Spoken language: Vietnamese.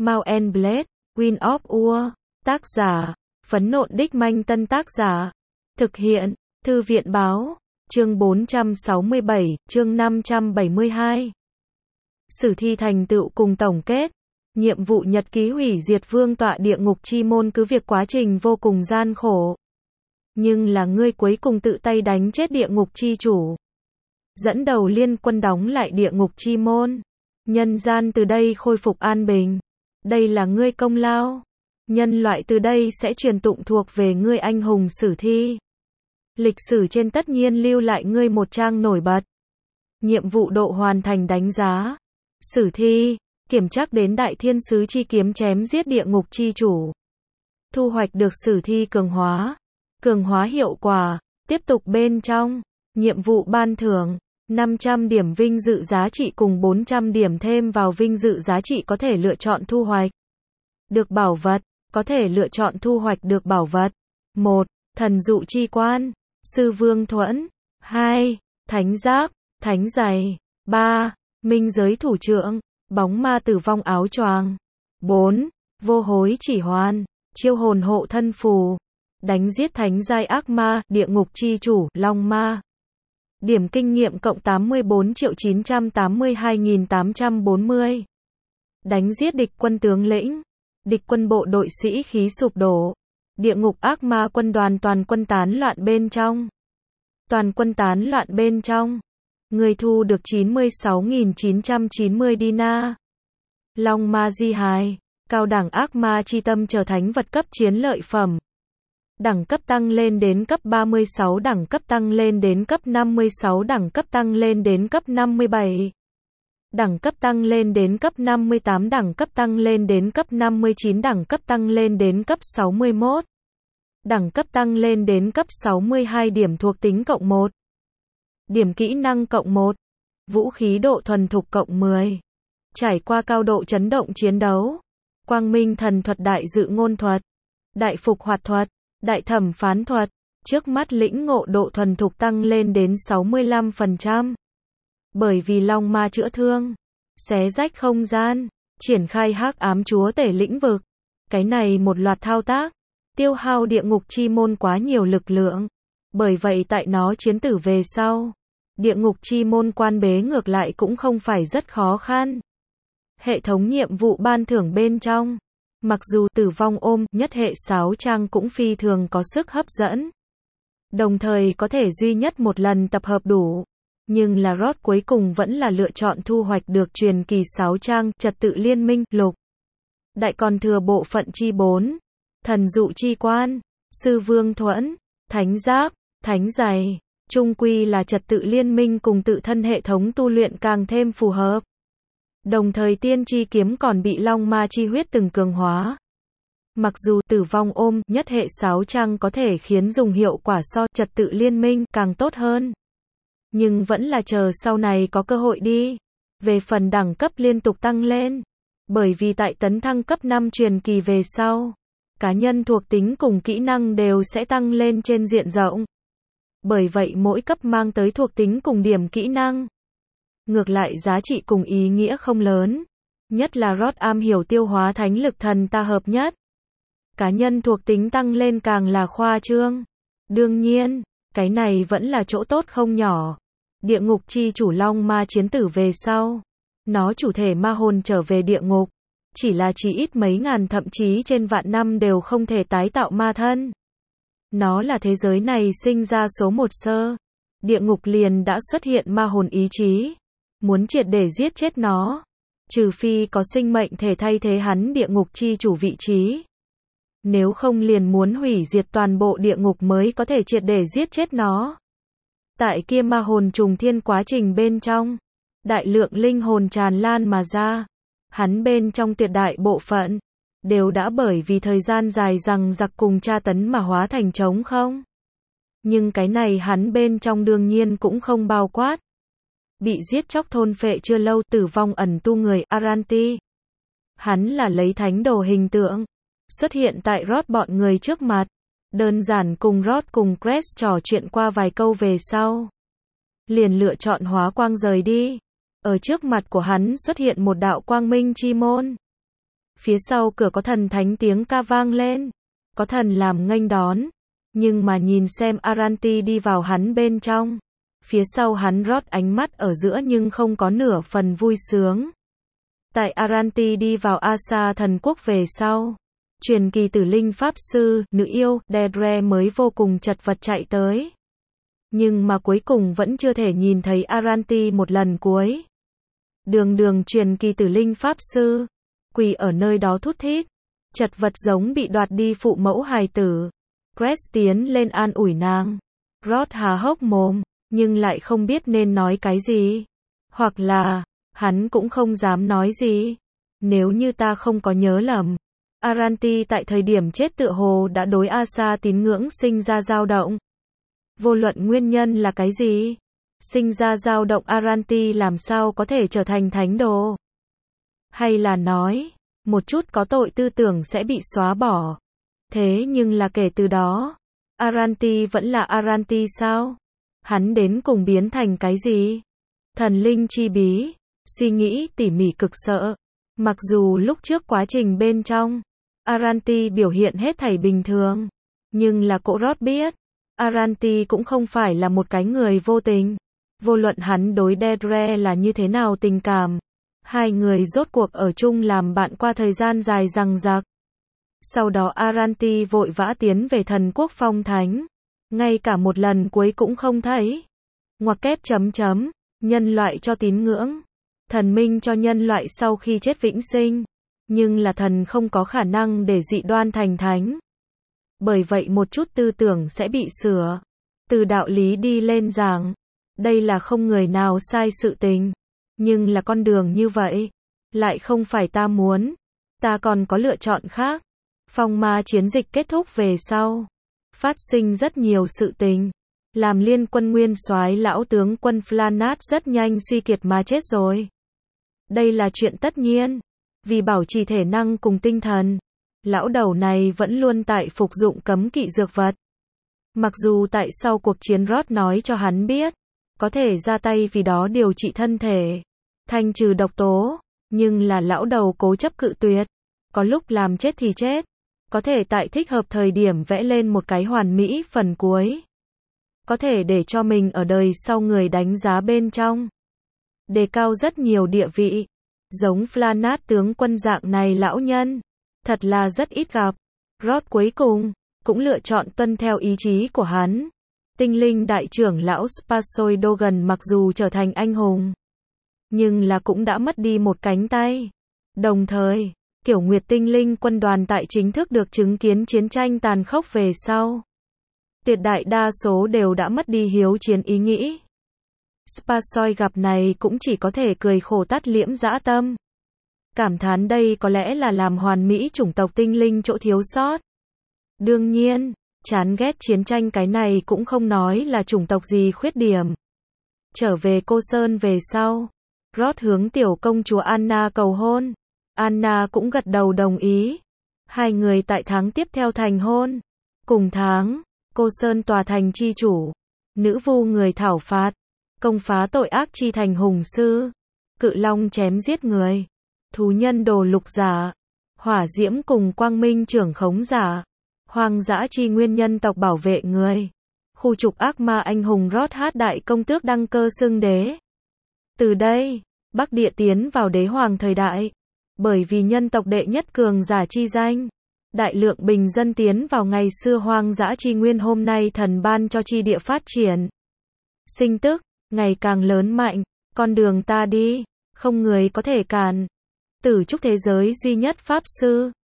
Mount and Blade, Wind of War. Tác giả, Phấn Nộn Đích Manh. Tân tác giả, thực hiện, Thư viện Báo. Chương 467, chương 572. Sử thi thành tựu cùng tổng kết. Nhiệm vụ nhật ký hủy diệt vương tọa địa ngục chi môn. Cứ việc quá trình vô cùng gian khổ, nhưng là ngươi cuối cùng tự tay đánh chết địa ngục chi chủ, dẫn đầu liên quân đóng lại địa ngục chi môn. Nhân gian từ đây khôi phục an bình. Đây là ngươi công lao. Nhân loại từ đây sẽ truyền tụng thuộc về ngươi anh hùng sử thi. Lịch sử trên tất nhiên lưu lại ngươi một trang nổi bật. Nhiệm vụ độ hoàn thành đánh giá. Sử thi, kiểm trắc đến đại thiên sứ chi kiếm chém giết địa ngục chi chủ. Thu hoạch được sử thi cường hóa hiệu quả. Tiếp tục bên trong. Nhiệm vụ ban thưởng. 500 điểm vinh dự giá trị cùng 400 điểm thêm vào vinh dự giá trị có thể lựa chọn thu hoạch được bảo vật. Có thể lựa chọn thu hoạch được bảo vật. 1. Thần dụ chi quan, sư vương thuẫn. 2. Thánh giáp, thánh giày. 3. Minh giới thủ trưởng, bóng ma tử vong áo choàng. 4. Vô hối chỉ hoàn, chiêu hồn hộ thân phù. Đánh giết thánh giai ác ma, địa ngục chi chủ, long ma. Điểm kinh nghiệm cộng 84.982.840. Đánh giết địch quân tướng lĩnh. Địch quân bộ đội sĩ khí sụp đổ. Địa ngục ác ma quân đoàn toàn quân tán loạn bên trong. Toàn quân tán loạn bên trong. Người thu được 96.990 dinar. Long ma di hài. Cao đẳng ác ma chi tâm trở thành vật cấp chiến lợi phẩm. Đẳng cấp tăng lên đến cấp 36, đẳng cấp tăng lên đến cấp 56, đẳng cấp tăng lên đến cấp 57. Đẳng cấp tăng lên đến cấp 58, đẳng cấp tăng lên đến cấp 59, đẳng cấp tăng lên đến cấp 61. Đẳng cấp tăng lên đến cấp 62. Điểm thuộc tính cộng 1. Điểm kỹ năng cộng 1. Vũ khí độ thuần thục cộng 10. Trải qua cao độ chấn động chiến đấu. Quang minh thần thuật, đại dự ngôn thuật, đại phục hoạt thuật, đại thẩm phán thuật. Trước mắt lĩnh ngộ độ thuần thục tăng lên đến 65%. Bởi vì long ma chữa thương, xé rách không gian, triển khai hắc ám chúa tể lĩnh vực. Cái này một loạt thao tác, tiêu hao địa ngục chi môn quá nhiều lực lượng. Bởi vậy tại nó chiến tử về sau, địa ngục chi môn quan bế ngược lại cũng không phải rất khó khăn. Hệ thống nhiệm vụ ban thưởng bên trong, mặc dù tử vong ôm nhất hệ 6 trang cũng phi thường có sức hấp dẫn. Đồng thời có thể duy nhất một lần tập hợp đủ. Nhưng là Rod cuối cùng vẫn là lựa chọn thu hoạch được truyền kỳ 6 trang, trật tự liên minh, lục. Đại còn thừa bộ phận chi 4. Thần dụ chi quan, sư vương thuẫn, thánh giáp, thánh giày. Chung quy là trật tự liên minh cùng tự thân hệ thống tu luyện càng thêm phù hợp. Đồng thời tiên chi kiếm còn bị long ma chi huyết từng cường hóa. Mặc dù tử vong ôm nhất hệ 6 trang có thể khiến dùng hiệu quả so trật tự liên minh càng tốt hơn. Nhưng vẫn là chờ sau này có cơ hội đi. Về phần đẳng cấp liên tục tăng lên. Bởi vì tại tấn thăng cấp 5 truyền kỳ về sau, cá nhân thuộc tính cùng kỹ năng đều sẽ tăng lên trên diện rộng. Bởi vậy mỗi cấp mang tới thuộc tính cùng điểm kỹ năng. Ngược lại giá trị cùng ý nghĩa không lớn. Nhất là Rod am hiểu tiêu hóa thánh lực thần ta hợp nhất. Cá nhân thuộc tính tăng lên càng là khoa trương. Đương nhiên, cái này vẫn là chỗ tốt không nhỏ. Địa ngục chi chủ long ma chiến tử về sau, nó chủ thể ma hồn trở về địa ngục. Chỉ là chỉ ít mấy ngàn thậm chí trên vạn năm đều không thể tái tạo ma thân. Nó là thế giới này sinh ra số một sơ. Địa ngục liền đã xuất hiện ma hồn ý chí. Muốn triệt để giết chết nó. Trừ phi có sinh mệnh thể thay thế hắn địa ngục chi chủ vị trí. Nếu không liền muốn hủy diệt toàn bộ địa ngục mới có thể triệt để giết chết nó. Tại kia ma hồn trùng thiên quá trình bên trong, đại lượng linh hồn tràn lan mà ra. Hắn bên trong tuyệt đại bộ phận, đều đã bởi vì thời gian dài rằng giặc cùng tra tấn mà hóa thành trống không. Nhưng cái này hắn bên trong đương nhiên cũng không bao quát. Bị giết chóc thôn phệ chưa lâu tử vong ẩn tu người Aranti. Hắn là lấy thánh đồ hình tượng, xuất hiện tại Rod bọn người trước mặt. Đơn giản cùng Rod cùng Crest trò chuyện qua vài câu về sau. Liền lựa chọn hóa quang rời đi. Ở trước mặt của hắn xuất hiện một đạo quang minh chi môn. Phía sau cửa có thần thánh tiếng ca vang lên. Có thần làm nghênh đón. Nhưng mà nhìn xem Aranti đi vào hắn bên trong. Phía sau hắn Rod ánh mắt ở giữa nhưng không có nửa phần vui sướng. Tại Aranti đi vào Asa thần quốc về sau. Truyền kỳ tử linh pháp sư, nữ yêu, Deirdre mới vô cùng chật vật chạy tới. Nhưng mà cuối cùng vẫn chưa thể nhìn thấy Aranti một lần cuối. Đường truyền kỳ tử linh pháp sư, quỳ ở nơi đó thút thít, chật vật giống bị đoạt đi phụ mẫu hài tử. Cress tiến lên an ủi nàng. Rod há hốc mồm, nhưng lại không biết nên nói cái gì. Hoặc là, hắn cũng không dám nói gì. Nếu như ta không có nhớ lầm, Aranti tại thời điểm chết tựa hồ đã đối Asa tín ngưỡng sinh ra dao động. Vô luận nguyên nhân là cái gì, sinh ra dao động Aranti làm sao có thể trở thành thánh đồ? Hay là nói, một chút có tội tư tưởng sẽ bị xóa bỏ. Thế nhưng là kể từ đó, Aranti vẫn là Aranti sao? Hắn đến cùng biến thành cái gì? Thần linh chi bí, suy nghĩ tỉ mỉ cực sợ. Mặc dù lúc trước quá trình bên trong, Aranti biểu hiện hết thảy bình thường, nhưng là cỗ Rod biết, Aranti cũng không phải là một cái người vô tình. Vô luận hắn đối Deirdre là như thế nào tình cảm, hai người rốt cuộc ở chung làm bạn qua thời gian dài dằng dặc. Sau đó Aranti vội vã tiến về thần quốc phong thánh, ngay cả một lần cuối cũng không thấy. Ngoặc kép chấm chấm, nhân loại cho tín ngưỡng, thần minh cho nhân loại sau khi chết vĩnh sinh, nhưng là thần không có khả năng để dị đoan thành thánh. Bởi vậy một chút tư tưởng sẽ bị sửa. Từ đạo lý đi lên giảng, đây là không người nào sai sự tình. Nhưng là con đường như vậy, lại không phải ta muốn. Ta còn có lựa chọn khác. Phong ma chiến dịch kết thúc về sau. Phát sinh rất nhiều sự tình. Làm liên quân nguyên soái lão tướng quân Flanat rất nhanh suy kiệt mà chết rồi. Đây là chuyện tất nhiên. Vì bảo trì thể năng cùng tinh thần, lão đầu này vẫn luôn tại phục dụng cấm kỵ dược vật. Mặc dù tại sau cuộc chiến Rod nói cho hắn biết, có thể ra tay vì đó điều trị thân thể, thanh trừ độc tố, nhưng là lão đầu cố chấp cự tuyệt. Có lúc làm chết thì chết, có thể tại thích hợp thời điểm vẽ lên một cái hoàn mỹ phần cuối. Có thể để cho mình ở đời sau người đánh giá bên trong, đề cao rất nhiều địa vị. Giống Flanat tướng quân dạng này lão nhân, thật là rất ít gặp. Rod cuối cùng, cũng lựa chọn tuân theo ý chí của hắn. Tinh linh đại trưởng lão Sparsoi Dogan mặc dù trở thành anh hùng, nhưng là cũng đã mất đi một cánh tay. Đồng thời, kiểu Nguyệt tinh linh quân đoàn tại chính thức được chứng kiến chiến tranh tàn khốc về sau. Tuyệt đại đa số đều đã mất đi hiếu chiến ý nghĩ. Sparsoi gặp này cũng chỉ có thể cười khổ tắt liễm dã tâm. Cảm thán đây có lẽ là làm hoàn mỹ chủng tộc tinh linh chỗ thiếu sót. Đương nhiên, chán ghét chiến tranh cái này cũng không nói là chủng tộc gì khuyết điểm. Trở về Cô Sơn về sau, Rod hướng tiểu công chúa Anna cầu hôn. Anna cũng gật đầu đồng ý. Hai người tại tháng tiếp theo thành hôn. Cùng tháng, Cô Sơn tòa thành chi chủ, nữ vu người thảo phạt, công phá tội ác chi thành hùng sư, cự long chém giết người, thú nhân đồ lục giả, hỏa diễm cùng quang minh trưởng khống giả, hoang dã chi nguyên nhân tộc bảo vệ người, khu trục ác ma anh hùng Rod hát đại công tước đăng cơ xưng đế. Từ đây, Bắc Địa tiến vào đế hoàng thời đại, bởi vì nhân tộc đệ nhất cường giả chi danh. Đại lượng bình dân tiến vào ngày xưa hoang dã chi nguyên hôm nay thần ban cho chi địa phát triển. Sinh tức, ngày càng lớn mạnh, con đường ta đi, không người có thể cản. Tử trúc thế giới duy nhất pháp sư,